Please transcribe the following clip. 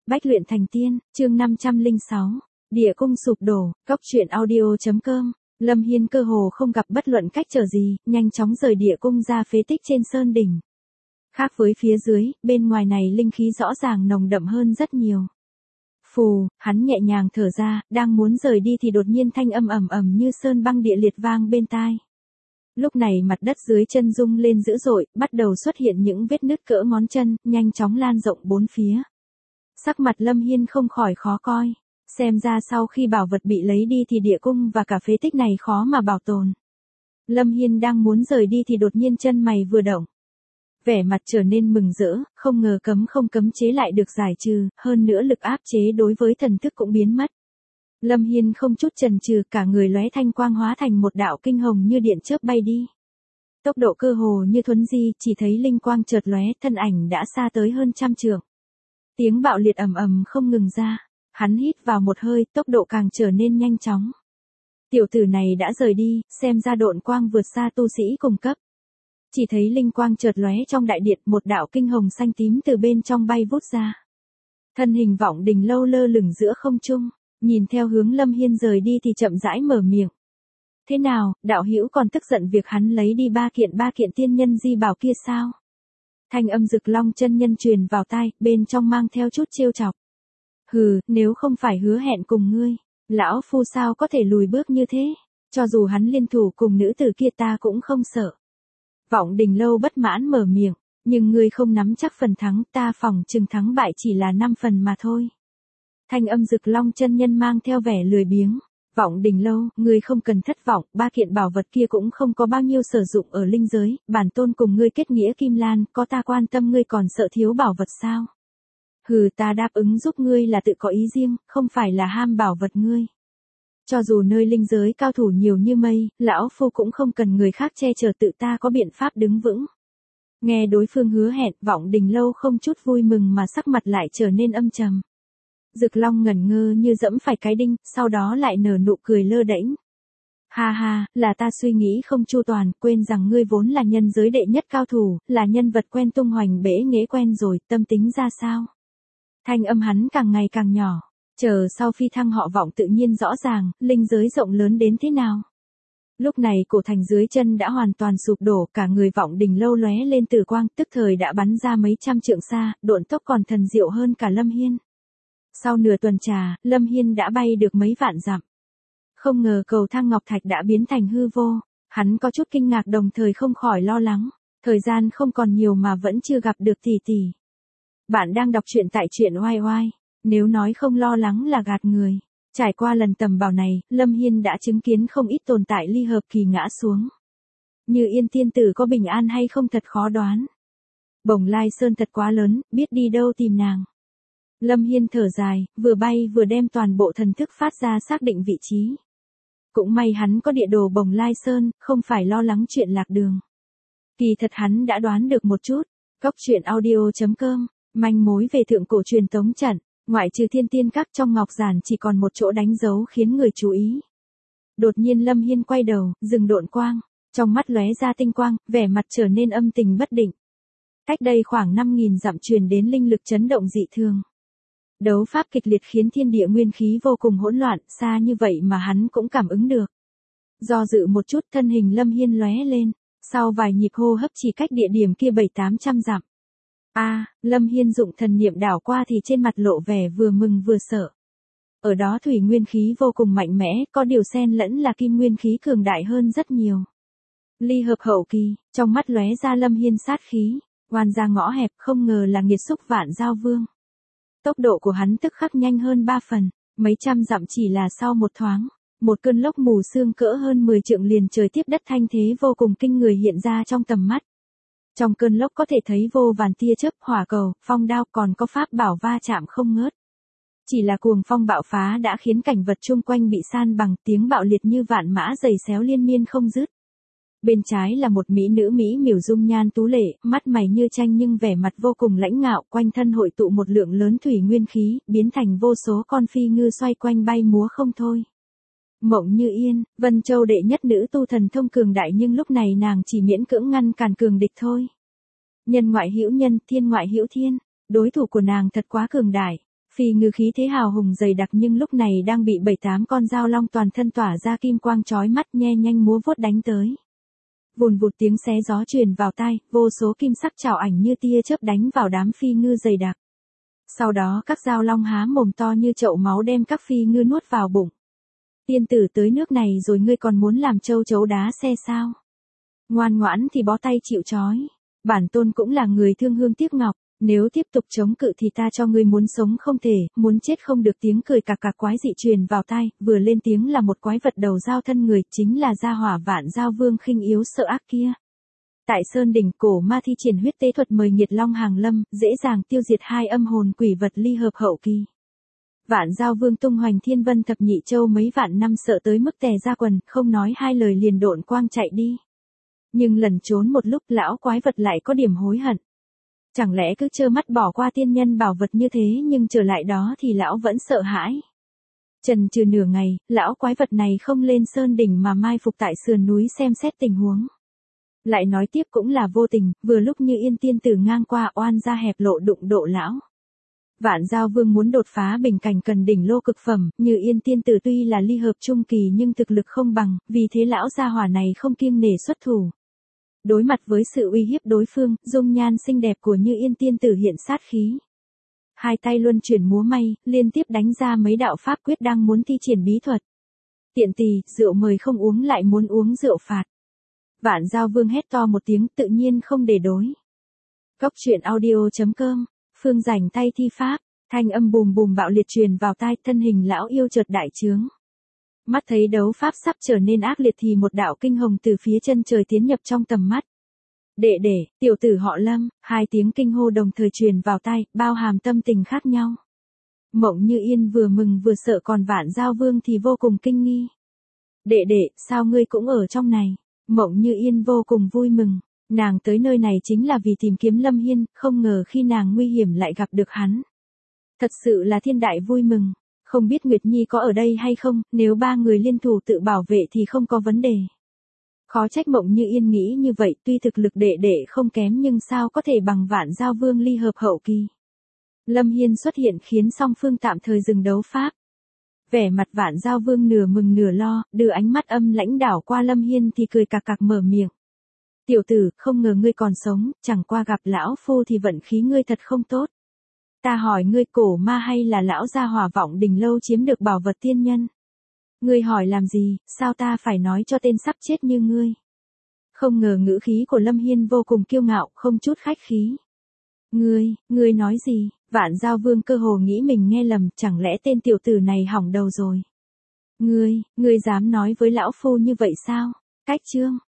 Bách luyện thành tiên, chương 506. Địa cung sụp đổ, Cốc truyện audio.com. Lâm Hiên cơ hồ không gặp bất luận cách trở gì, nhanh chóng rời địa cung ra phế tích trên sơn đỉnh. Khác với phía dưới, bên ngoài này linh khí rõ ràng nồng đậm hơn rất nhiều. Phù, hắn nhẹ nhàng thở ra, đang muốn rời đi thì đột nhiên thanh âm ầm ầm như sơn băng địa liệt vang bên tai. Lúc này mặt đất dưới chân rung lên dữ dội, bắt đầu xuất hiện những vết nứt cỡ ngón chân, nhanh chóng lan rộng bốn phía. Sắc mặt Lâm Hiên không khỏi khó coi, xem ra sau khi bảo vật bị lấy đi thì địa cung và cả phế tích này khó mà bảo tồn. Lâm Hiên đang muốn rời đi thì đột nhiên chân mày vừa động. Vẻ mặt trở nên mừng rỡ, không ngờ không cấm chế lại được giải trừ, hơn nữa lực áp chế đối với thần thức cũng biến mất. Lâm Hiên không chút chần chừ, cả người lóe thanh quang hóa thành một đạo kinh hồng như điện chớp bay đi. Tốc độ cơ hồ như thuấn di, chỉ thấy linh quang chợt lóe, thân ảnh đã xa tới hơn 100 trượng. Tiếng bạo liệt ầm ầm không ngừng ra, hắn hít vào một hơi, tốc độ càng trở nên nhanh chóng. Tiểu tử này đã rời đi, xem ra độn quang vượt xa tu sĩ cùng cấp. Chỉ thấy linh quang chợt lóe trong đại điện, một đạo kinh hồng xanh tím từ bên trong bay vút ra. Thân hình Vọng Đình Lâu lơ lửng giữa không trung, nhìn theo hướng Lâm Hiên rời đi thì chậm rãi mở miệng. Thế nào, đạo hữu còn tức giận việc hắn lấy đi ba kiện tiên nhân di bảo kia sao? Thanh âm Dực Long chân nhân truyền vào tai, bên trong mang theo chút trêu chọc. Hừ, nếu không phải hứa hẹn cùng ngươi, lão phu sao có thể lùi bước như thế, cho dù hắn liên thủ cùng nữ tử kia ta cũng không sợ. Vọng Đình Lâu bất mãn mở miệng, nhưng ngươi không nắm chắc phần thắng, ta phỏng chừng thắng bại chỉ là 5 phần mà thôi. Thanh âm Dực Long chân nhân mang theo vẻ lười biếng. Vọng Đình Lâu, ngươi không cần thất vọng, ba kiện bảo vật kia cũng không có bao nhiêu sử dụng ở linh giới, bản tôn cùng ngươi kết nghĩa Kim Lan, có ta quan tâm ngươi còn sợ thiếu bảo vật sao? Hừ, ta đáp ứng giúp ngươi là tự có ý riêng, không phải là ham bảo vật ngươi. Cho dù nơi linh giới cao thủ nhiều như mây, lão phu cũng không cần người khác che chở, tự ta có biện pháp đứng vững. Nghe đối phương hứa hẹn, Vọng Đình Lâu không chút vui mừng mà sắc mặt lại trở nên âm trầm. Dực Long ngẩn ngơ như dẫm phải cái đinh, sau đó lại nở nụ cười lơ đễnh. Ha ha, là ta suy nghĩ không chu toàn, quên rằng ngươi vốn là nhân giới đệ nhất cao thủ, là nhân vật quen tung hoành bể nghễ quen rồi, tâm tính ra sao? Thanh âm hắn càng ngày càng nhỏ, chờ sau phi thăng họ Vọng tự nhiên rõ ràng, linh giới rộng lớn đến thế nào. Lúc này cổ thành dưới chân đã hoàn toàn sụp đổ, cả người Vọng Đình Lâu lóe lên tử quang, tức thời đã bắn ra mấy trăm trượng xa, độn tốc còn thần diệu hơn cả Lâm Hiên. Sau nửa tuần trà, Lâm Hiên đã bay được mấy vạn dặm. Không ngờ cầu thang ngọc thạch đã biến thành hư vô, hắn có chút kinh ngạc đồng thời không khỏi lo lắng, thời gian không còn nhiều mà vẫn chưa gặp được tỷ tỷ. Bạn đang đọc truyện tại truyện oai oai, nếu nói không lo lắng là gạt người. Trải qua lần tầm bảo này, Lâm Hiên đã chứng kiến không ít tồn tại ly hợp kỳ ngã xuống. Như Yên tiên tử có bình an hay không thật khó đoán. Bồng Lai Sơn thật quá lớn, biết đi đâu tìm nàng. Lâm Hiên thở dài, vừa bay vừa đem toàn bộ thần thức phát ra xác định vị trí. Cũng may hắn có địa đồ Bồng Lai Sơn, không phải lo lắng chuyện lạc đường. Kỳ thật hắn đã đoán được một chút. Cốc truyện audio.com, manh mối về thượng cổ truyền tống trận, ngoại trừ Thiên Tiên Các trong ngọc giản chỉ còn một chỗ đánh dấu khiến người chú ý. Đột nhiên Lâm Hiên quay đầu, dừng độn quang, trong mắt lóe ra tinh quang, vẻ mặt trở nên âm tình bất định. Cách đây khoảng 5.000 dặm truyền đến linh lực chấn động dị thường. Đấu pháp kịch liệt khiến thiên địa nguyên khí vô cùng hỗn loạn, xa như vậy mà hắn cũng cảm ứng được. Do dự một chút, thân hình Lâm Hiên lóe lên, sau vài nhịp hô hấp chỉ cách địa điểm kia 700-800 dặm. Lâm Hiên dụng thần niệm đảo qua thì trên mặt lộ vẻ vừa mừng vừa sợ. Ở đó thủy nguyên khí vô cùng mạnh mẽ, có điều xen lẫn là kim nguyên khí cường đại hơn rất nhiều. Ly hợp hậu kỳ, trong mắt lóe ra Lâm Hiên sát khí, oan ra ngõ hẹp, không ngờ là nghiệt xúc Vạn Giao Vương. Tốc độ của hắn tức khắc nhanh hơn 3 phần, mấy trăm dặm chỉ là sau một thoáng, một cơn lốc mù sương cỡ hơn 10 trượng liền trời tiếp đất thanh thế vô cùng kinh người hiện ra trong tầm mắt. Trong cơn lốc có thể thấy vô vàn tia chớp, hỏa cầu, phong đao, còn có pháp bảo va chạm không ngớt. Chỉ là cuồng phong bạo phá đã khiến cảnh vật chung quanh bị san bằng, tiếng bạo liệt như vạn mã giày xéo liên miên không dứt. Bên trái là một mỹ nữ mỹ miều dung nhan tú lệ, mắt mày như tranh nhưng vẻ mặt vô cùng lãnh ngạo, quanh thân hội tụ một lượng lớn thủy nguyên khí, biến thành vô số con phi ngư xoay quanh bay múa không thôi. Mộng Như Yên, Vân Châu đệ nhất nữ tu thần thông cường đại nhưng lúc này nàng chỉ miễn cưỡng ngăn cản cường địch thôi. Nhân ngoại hữu nhân, thiên ngoại hữu thiên, đối thủ của nàng thật quá cường đại. Phi ngư khí thế hào hùng dày đặc nhưng lúc này đang bị 7-8 con dao long toàn thân tỏa ra kim quang chói mắt nhe nhanh múa vuốt đánh tới. Vùn vụt tiếng xé gió truyền vào tai, vô số kim sắc chảo ảnh như tia chớp đánh vào đám phi ngư dày đặc. Sau đó các dao long há mồm to như chậu máu đem các phi ngư nuốt vào bụng. Tiên tử tới nước này rồi ngươi còn muốn làm châu chấu đá xe sao? Ngoan ngoãn thì bó tay chịu trói. Bản tôn cũng là người thương hương tiếc ngọc, nếu tiếp tục chống cự thì ta cho ngươi muốn sống không thể, muốn chết không được. Tiếng cười cạc cạc quái dị truyền vào tai, vừa lên tiếng là một quái vật đầu dao thân người, chính là gia hỏa Vạn Dao Vương khinh yếu sợ ác kia. Tại Sơn Đỉnh, cổ ma thi triển huyết tế thuật mời Nhiệt Long hàng lâm, dễ dàng tiêu diệt 2 âm hồn quỷ vật ly hợp hậu kỳ. Vạn Dao Vương tung hoành thiên vân thập nhị châu mấy vạn năm sợ tới mức tè ra quần, không nói 2 lời liền độn quang chạy đi. Nhưng lần trốn một lúc lão quái vật lại có điểm hối hận. Chẳng lẽ cứ trơ mắt bỏ qua tiên nhân bảo vật như thế nhưng trở lại đó thì lão vẫn sợ hãi. Chần chừ nửa ngày, lão quái vật này không lên Sơn Đỉnh mà mai phục tại sườn núi xem xét tình huống. Lại nói tiếp cũng là vô tình, vừa lúc Như Yên tiên tử ngang qua oan ra hẹp lộ đụng độ lão. Vạn Dao Vương muốn đột phá bình cảnh cần đỉnh lô cực phẩm, Như Yên tiên tử tuy là ly hợp trung kỳ nhưng thực lực không bằng, vì thế lão gia hỏa này không kiêng nể xuất thủ. Đối mặt với sự uy hiếp đối phương, dung nhan xinh đẹp của Như Yên tiên tử hiện sát khí. 2 tay luân chuyển múa may, liên tiếp đánh ra mấy đạo pháp quyết đang muốn thi triển bí thuật. Tiện tỳ, rượu mời không uống lại muốn uống rượu phạt. Vạn Dao Vương hét to một tiếng tự nhiên không để đối. Cốc truyện audio.com, Phương rảnh tay thi pháp, thanh âm bùm bùm bạo liệt truyền vào tai, thân hình lão yêu chợt đại trướng. Mắt thấy đấu pháp sắp trở nên ác liệt thì một đạo kinh hồng từ phía chân trời tiến nhập trong tầm mắt. Đệ đệ, tiểu tử họ Lâm, 2 tiếng kinh hô đồng thời truyền vào tai, bao hàm tâm tình khác nhau. Mộng Như Yên vừa mừng vừa sợ, còn Vạn Dao Vương thì vô cùng kinh nghi. Đệ đệ, sao ngươi cũng ở trong này? Mộng Như Yên vô cùng vui mừng, nàng tới nơi này chính là vì tìm kiếm Lâm Hiên, không ngờ khi nàng nguy hiểm lại gặp được hắn. Thật sự là thiên đại vui mừng. Không biết Nguyệt Nhi có ở đây hay không, nếu 3 người liên thủ tự bảo vệ thì không có vấn đề. Khó trách Mộng Như Yên nghĩ như vậy, tuy thực lực đệ đệ không kém nhưng sao có thể bằng Vạn Dao Vương ly hợp hậu kỳ. Lâm Hiên xuất hiện khiến song phương tạm thời dừng đấu pháp. Vẻ mặt Vạn Dao Vương nửa mừng nửa lo, đưa ánh mắt âm lãnh đảo qua Lâm Hiên thì cười cạc cạc mở miệng. Tiểu tử, không ngờ ngươi còn sống, chẳng qua gặp lão phu thì vận khí ngươi thật không tốt. Ta hỏi ngươi, cổ ma hay là lão gia hỏa Vọng Đình lâu chiếm được bảo vật tiên nhân? Ngươi hỏi làm gì, sao ta phải nói cho tên sắp chết như ngươi? Không ngờ ngữ khí của Lâm Hiên vô cùng kiêu ngạo, không chút khách khí. Ngươi nói gì? Vạn Dao Vương cơ hồ nghĩ mình nghe lầm, chẳng lẽ tên tiểu tử này hỏng đầu rồi? Ngươi dám nói với lão phu như vậy sao? Cách chương